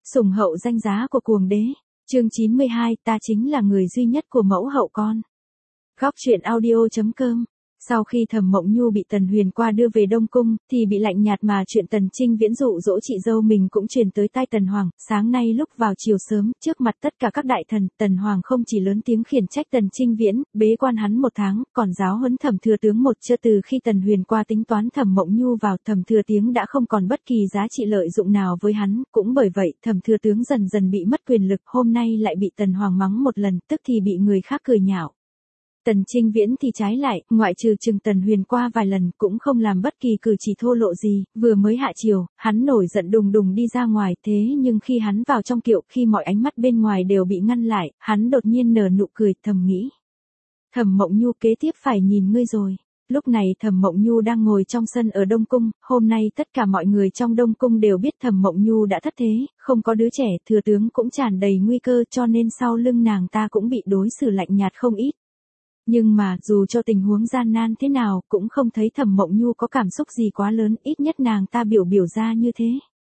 Sủng hậu danh giá của cuồng đế. Chương 92, ta chính là người duy nhất của mẫu hậu con. Góc truyện audio.com. Sau khi Thẩm Mộng Nhu bị Tần Huyền Qua đưa về Đông Cung, thì bị lạnh nhạt mà chuyện Tần Trinh Viễn dụ dỗ chị dâu mình cũng truyền tới tai Tần Hoàng. Sáng nay lúc vào chiều sớm, trước mặt tất cả các đại thần, Tần Hoàng không chỉ lớn tiếng khiển trách Tần Trinh Viễn, bế quan hắn 1 tháng, còn giáo huấn Thẩm Thừa Tướng một chưa. Từ khi Tần Huyền Qua tính toán Thẩm Mộng Nhu vào, Thẩm Thừa Tướng đã không còn bất kỳ giá trị lợi dụng nào với hắn, cũng bởi vậy, Thẩm Thừa Tướng dần dần bị mất quyền lực, hôm nay lại bị Tần Hoàng mắng một lần, tức thì bị người khác cười nhạo. Tần Trinh Viễn thì trái lại, ngoại trừ chừng Tần Huyền Qua vài lần, cũng không làm bất kỳ cử chỉ thô lộ gì, vừa mới hạ chiều, hắn nổi giận đùng đùng đi ra ngoài, thế nhưng khi hắn vào trong kiệu, khi mọi ánh mắt bên ngoài đều bị ngăn lại, hắn đột nhiên nở nụ cười, thầm nghĩ. Thẩm Mộng Nhu kế tiếp phải nhìn ngươi rồi. Lúc này Thẩm Mộng Nhu đang ngồi trong sân ở Đông Cung, hôm nay tất cả mọi người trong Đông Cung đều biết Thẩm Mộng Nhu đã thất thế, không có đứa trẻ, thừa tướng cũng tràn đầy nguy cơ, cho nên sau lưng nàng ta cũng bị đối xử lạnh nhạt không ít. Nhưng mà, dù cho tình huống gian nan thế nào, cũng không thấy Thẩm Mộng Nhu có cảm xúc gì quá lớn, ít nhất nàng ta biểu ra như thế.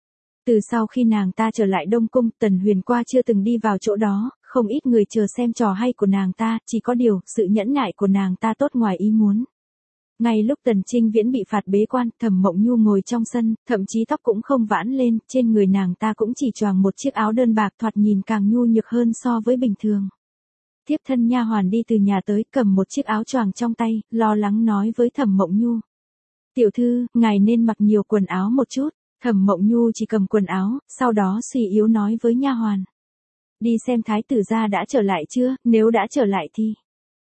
Từ sau khi nàng ta trở lại Đông Cung, Tần Huyền Qua chưa từng đi vào chỗ đó, không ít người chờ xem trò hay của nàng ta, chỉ có điều, sự nhẫn nại của nàng ta tốt ngoài ý muốn. Ngay lúc Tần Trinh Viễn bị phạt bế quan, Thẩm Mộng Nhu ngồi trong sân, thậm chí tóc cũng không vãn lên, trên người nàng ta cũng chỉ choàng một chiếc áo đơn bạc, thoạt nhìn càng nhu nhược hơn so với bình thường. Tiếp thân nha hoàn đi từ nhà tới, cầm một chiếc áo choàng trong tay, lo lắng nói với Thẩm Mộng Nhu. Tiểu thư, ngài nên mặc nhiều quần áo một chút. Thẩm Mộng Nhu chỉ cầm quần áo, sau đó suy yếu nói với nha hoàn. Đi xem thái tử gia đã trở lại chưa, nếu đã trở lại thì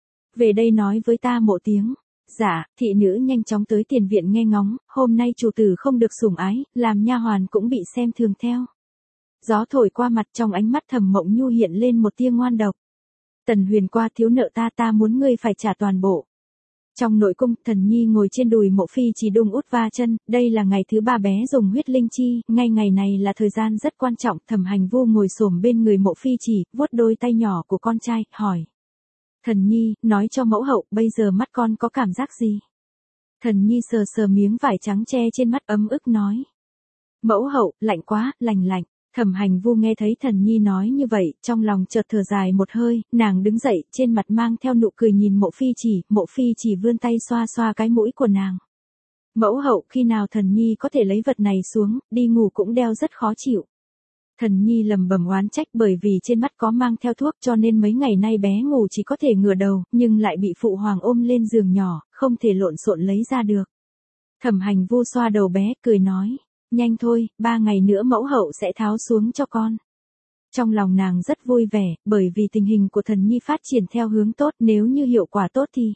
về đây nói với ta một tiếng. Dạ, thị nữ nhanh chóng tới tiền viện nghe ngóng, hôm nay chủ tử không được sủng ái, làm nha hoàn cũng bị xem thường theo. Gió thổi qua mặt, trong ánh mắt Thẩm Mộng Nhu hiện lên một tia ngoan độc. Tần Huyền Qua thiếu nợ ta muốn ngươi phải trả toàn bộ. Trong nội cung, Thần Nhi ngồi trên đùi Mộ Phi Chỉ đung út va chân, đây là ngày thứ 3 bé dùng huyết linh chi, ngay ngày này là thời gian rất quan trọng. Thẩm Hành Vu ngồi xổm bên người Mộ Phi Chỉ, vuốt đôi tay nhỏ của con trai, hỏi. Thần Nhi, nói cho mẫu hậu, bây giờ mắt con có cảm giác gì? Thần Nhi sờ miếng vải trắng che trên mắt, ấm ức nói. Mẫu hậu, lạnh quá, lạnh. Thẩm Hành Vu nghe thấy Thần Nhi nói như vậy, trong lòng chợt thở dài một hơi, nàng đứng dậy, trên mặt mang theo nụ cười nhìn Mộ Phi Chỉ vươn tay xoa cái mũi của nàng. Mẫu hậu, khi nào Thần Nhi có thể lấy vật này xuống, đi ngủ cũng đeo rất khó chịu. Thần Nhi lầm bầm oán trách, bởi vì trên mắt có mang theo thuốc cho nên mấy ngày nay bé ngủ chỉ có thể ngửa đầu, nhưng lại bị phụ hoàng ôm lên giường nhỏ, không thể lộn xộn lấy ra được. Thẩm Hành Vu xoa đầu bé, cười nói. Nhanh thôi, 3 ngày nữa mẫu hậu sẽ tháo xuống cho con. Trong lòng nàng rất vui vẻ, bởi vì tình hình của Thần Nhi phát triển theo hướng tốt, nếu như hiệu quả tốt thì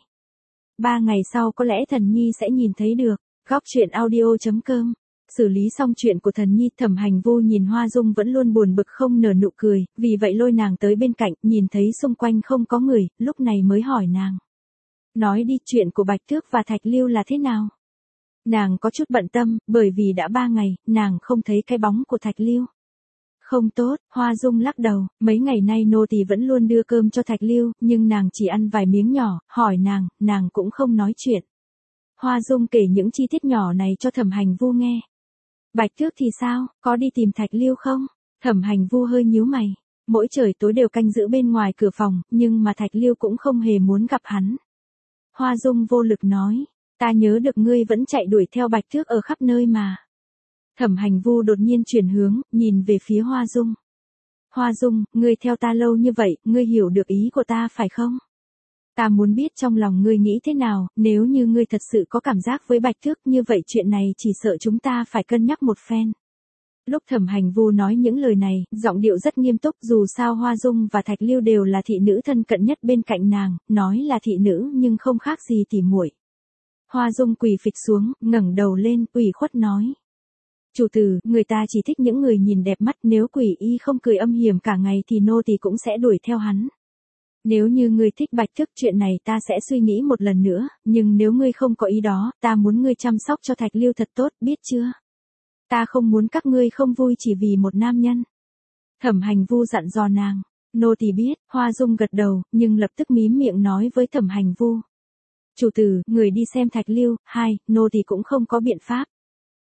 3 ngày sau có lẽ Thần Nhi sẽ nhìn thấy được. Góc truyện audio.com. Xử lý xong chuyện của Thần Nhi, Thẩm Hành Vu nhìn Hoa Dung vẫn luôn buồn bực không nở nụ cười, vì vậy lôi nàng tới bên cạnh, nhìn thấy xung quanh không có người, lúc này mới hỏi nàng. Nói đi, chuyện của Bạch Tước và Thạch Lưu là thế nào? Nàng có chút bận tâm, bởi vì đã 3 ngày, nàng không thấy cái bóng của Thạch Lưu. Không tốt, Hoa Dung lắc đầu, mấy ngày nay nô tỳ vẫn luôn đưa cơm cho Thạch Lưu, nhưng nàng chỉ ăn vài miếng nhỏ, hỏi nàng cũng không nói chuyện. Hoa Dung kể những chi tiết nhỏ này cho Thẩm Hành Vu nghe. Bạch Tước thì sao, có đi tìm Thạch Lưu không? Thẩm Hành Vu hơi nhíu mày, mỗi trời tối đều canh giữ bên ngoài cửa phòng, nhưng mà Thạch Lưu cũng không hề muốn gặp hắn. Hoa Dung vô lực nói. Ta nhớ được ngươi vẫn chạy đuổi theo Bạch Tước ở khắp nơi mà. Thẩm Hành Vu đột nhiên chuyển hướng, nhìn về phía Hoa Dung. Hoa Dung, ngươi theo ta lâu như vậy, ngươi hiểu được ý của ta phải không? Ta muốn biết trong lòng ngươi nghĩ thế nào, nếu như ngươi thật sự có cảm giác với Bạch Tước như vậy chuyện này chỉ sợ chúng ta phải cân nhắc một phen. Lúc Thẩm Hành Vu nói những lời này, giọng điệu rất nghiêm túc, dù sao Hoa Dung và Thạch Lưu đều là thị nữ thân cận nhất bên cạnh nàng, nói là thị nữ nhưng không khác gì tỉ muội. Hoa Dung quỳ phịch xuống, ngẩng đầu lên, ủy khuất nói. Chủ tử, người ta chỉ thích những người nhìn đẹp mắt, nếu Quỷ Y không cười âm hiểm cả ngày thì nô tỳ cũng sẽ đuổi theo hắn. Nếu như ngươi thích Bạch Tước, chuyện này ta sẽ suy nghĩ một lần nữa, nhưng nếu ngươi không có ý đó, ta muốn ngươi chăm sóc cho Thạch Lưu thật tốt, biết chưa? Ta không muốn các ngươi không vui chỉ vì một nam nhân. Thẩm Hành Vu dặn dò nàng. Nô tỳ biết. Hoa Dung gật đầu, nhưng lập tức mím miệng nói với Thẩm Hành Vu. Chủ tử, người đi xem Thạch Lưu, nô tỳ cũng không có biện pháp.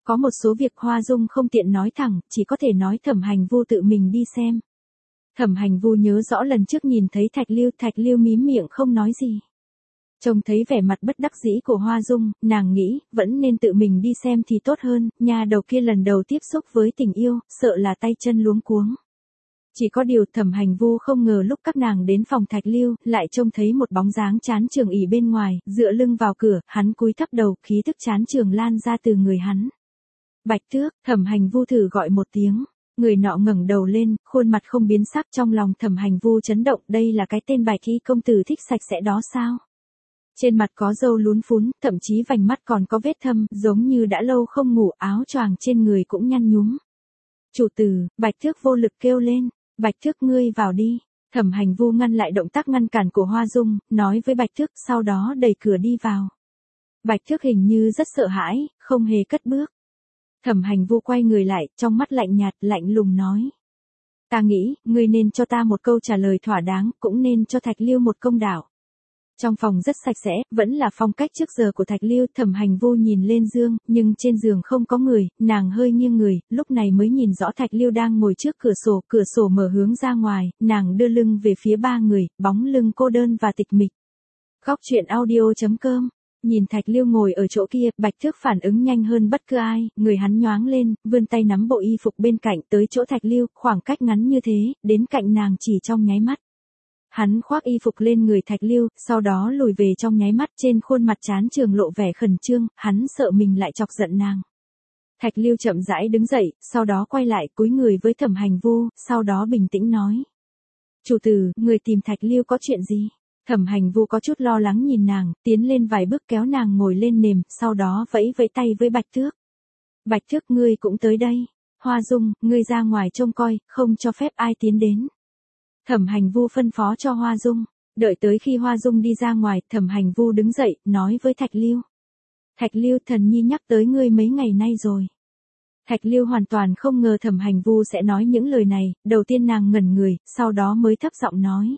Có một số việc Hoa Dung không tiện nói thẳng, chỉ có thể nói Thẩm Hành Vu tự mình đi xem. Thẩm Hành Vu nhớ rõ lần trước nhìn thấy Thạch Lưu mím miệng không nói gì. Trông thấy vẻ mặt bất đắc dĩ của Hoa Dung, nàng nghĩ, vẫn nên tự mình đi xem thì tốt hơn, nha đầu kia lần đầu tiếp xúc với tình yêu, sợ là tay chân luống cuống. Chỉ có điều Thẩm Hành Vu không ngờ lúc các nàng đến phòng Thạch Lưu, lại trông thấy một bóng dáng chán trường ỉ bên ngoài, dựa lưng vào cửa, hắn cúi thấp đầu, khí tức chán trường lan ra từ người hắn. Bạch Tước, Thẩm Hành Vu thử gọi một tiếng. Người nọ ngẩng đầu lên, khuôn mặt không biến sắc, trong lòng Thẩm Hành Vu chấn động, đây là cái tên Bạch Y công tử thích sạch sẽ đó sao? Trên mặt có râu lún phún, thậm chí vành mắt còn có vết thâm, giống như đã lâu không ngủ, áo choàng trên người cũng nhăn nhúm. Chủ tử, Bạch Tước vô lực kêu lên, Bạch Tước ngươi vào đi. Thẩm Hành Vu ngăn lại động tác ngăn cản của Hoa Dung, nói với Bạch Tước, sau đó đẩy cửa đi vào. Bạch Tước hình như rất sợ hãi, không hề cất bước. Thẩm Hành Vu quay người lại, trong mắt lạnh nhạt, lạnh lùng nói. Ta nghĩ, ngươi nên cho ta một câu trả lời thỏa đáng, cũng nên cho Thạch Lưu một công đạo. Trong phòng rất sạch sẽ, vẫn là phong cách trước giờ của Thạch Lưu. Thẩm Hành Vu nhìn lên giường, nhưng trên giường không có người, nàng hơi nghiêng người, lúc này mới nhìn rõ Thạch Lưu đang ngồi trước cửa sổ mở hướng ra ngoài, nàng đưa lưng về phía ba người, bóng lưng cô đơn và tịch mịch. Góc truyện audio.com. Nhìn Thạch Lưu ngồi ở chỗ kia, Bạch Tước phản ứng nhanh hơn bất cứ ai, người hắn nhoáng lên, vươn tay nắm bộ y phục bên cạnh tới chỗ Thạch Lưu, khoảng cách ngắn như thế, đến cạnh nàng chỉ trong nháy mắt. Hắn khoác y phục lên người Thạch Lưu, sau đó lùi về trong nháy mắt, trên khuôn mặt chán trường lộ vẻ khẩn trương, hắn sợ mình lại chọc giận nàng. Thạch Lưu chậm rãi đứng dậy, sau đó quay lại cúi người với Thẩm Hành Vu, sau đó bình tĩnh nói. Chủ tử, người tìm Thạch Lưu có chuyện gì? Thẩm Hành Vu có chút lo lắng nhìn nàng, tiến lên vài bước kéo nàng ngồi lên nệm, sau đó vẫy vẫy tay với Bạch Tước. Bạch Tước ngươi cũng tới đây. Hoa Dung, ngươi ra ngoài trông coi, không cho phép ai tiến đến. Thẩm Hành Vu phân phó cho Hoa Dung. Đợi tới khi Hoa Dung đi ra ngoài, Thẩm Hành Vu đứng dậy, nói với Thạch Lưu. Thạch Lưu, thần nhi nhắc tới ngươi mấy ngày nay rồi. Thạch Lưu hoàn toàn không ngờ Thẩm Hành Vu sẽ nói những lời này, đầu tiên nàng ngẩn người, sau đó mới thấp giọng nói.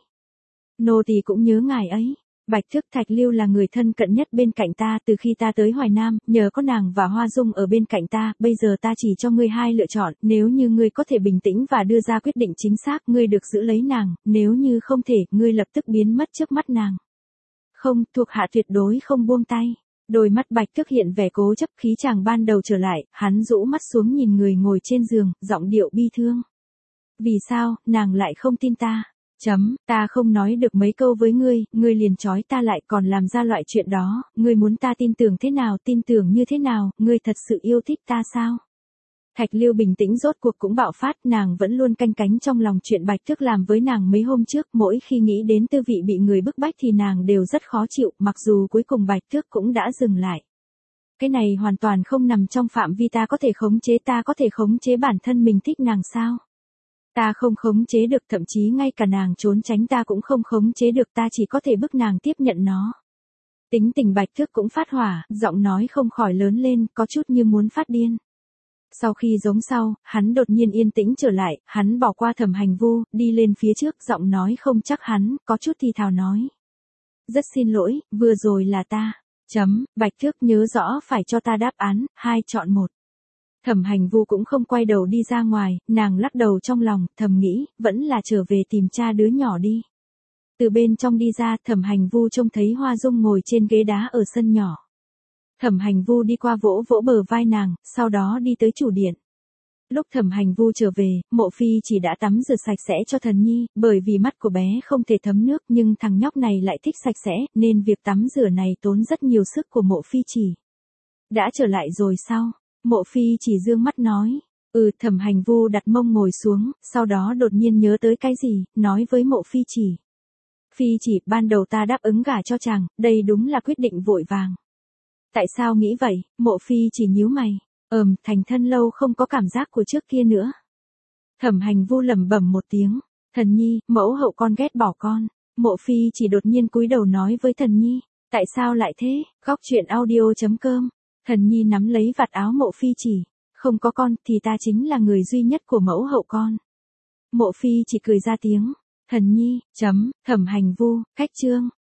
Nô tỳ cũng nhớ ngài ấy. Bạch Tước, Thạch Lưu là người thân cận nhất bên cạnh ta từ khi ta tới Hoài Nam, nhờ có nàng và Hoa Dung ở bên cạnh ta, bây giờ ta chỉ cho ngươi hai lựa chọn, nếu như ngươi có thể bình tĩnh và đưa ra quyết định chính xác, ngươi được giữ lấy nàng, nếu như không thể, ngươi lập tức biến mất trước mắt nàng. Không, thuộc hạ tuyệt đối không buông tay. Đôi mắt Bạch Tước hiện vẻ cố chấp, khí chàng ban đầu trở lại, hắn rũ mắt xuống nhìn người ngồi trên giường, giọng điệu bi thương. Vì sao, nàng lại không tin ta? Ta không nói được mấy câu với ngươi liền trói ta lại còn làm ra loại chuyện đó, ngươi muốn ta tin tưởng thế nào, tin tưởng như thế nào, ngươi thật sự yêu thích ta sao? Thạch Lưu bình tĩnh rốt cuộc cũng bạo phát, nàng vẫn luôn canh cánh trong lòng chuyện Bạch Tước làm với nàng mấy hôm trước, mỗi khi nghĩ đến tư vị bị người bức bách thì nàng đều rất khó chịu, mặc dù cuối cùng Bạch Tước cũng đã dừng lại. Cái này hoàn toàn không nằm trong phạm vi ta có thể khống chế bản thân mình thích nàng sao? Ta không khống chế được, thậm chí ngay cả nàng trốn tránh ta cũng không khống chế được, ta chỉ có thể bức nàng tiếp nhận nó. Tính tình Bạch Tước cũng phát hỏa, giọng nói không khỏi lớn lên, có chút như muốn phát điên. Sau khi giống sau, hắn đột nhiên yên tĩnh trở lại, hắn bỏ qua Thẩm Hành Vu, đi lên phía trước, giọng nói không chắc hắn, có chút thì thào nói. Rất xin lỗi, vừa rồi là ta. Bạch Tước nhớ rõ phải cho ta đáp án, 2 chọn 1. Thẩm Hành Vu cũng không quay đầu đi ra ngoài, nàng lắc đầu trong lòng, thầm nghĩ, vẫn là trở về tìm cha đứa nhỏ đi. Từ bên trong đi ra, Thẩm Hành Vu trông thấy Hoa Dung ngồi trên ghế đá ở sân nhỏ. Thẩm Hành Vu đi qua vỗ vỗ bờ vai nàng, sau đó đi tới chủ điện. Lúc Thẩm Hành Vu trở về, Mộ Phi chỉ đã tắm rửa sạch sẽ cho thần nhi, bởi vì mắt của bé không thể thấm nước nhưng thằng nhóc này lại thích sạch sẽ, nên việc tắm rửa này tốn rất nhiều sức của Mộ Phi chỉ. Đã trở lại rồi sao? Mộ Phi chỉ dương mắt nói. Thẩm Hành Vu đặt mông ngồi xuống, sau đó đột nhiên nhớ tới cái gì, nói với Mộ Phi chỉ. Phi chỉ, ban đầu ta đáp ứng gả cho chàng, đây đúng là quyết định vội vàng. Tại sao nghĩ vậy? Mộ Phi chỉ nhíu mày. Thành thân lâu không có cảm giác của trước kia nữa. Thẩm Hành Vu lẩm bẩm một tiếng. Thần nhi, mẫu hậu con ghét bỏ con. Mộ Phi chỉ đột nhiên cúi đầu nói với thần nhi. Tại sao lại thế? Góc truyện audio.com. Thần nhi nắm lấy vạt áo Mộ Phi chỉ. Không có con thì ta chính là người duy nhất của mẫu hậu con. Mộ Phi chỉ cười ra tiếng. Thần nhi, Thẩm Hành Vu, cách chương.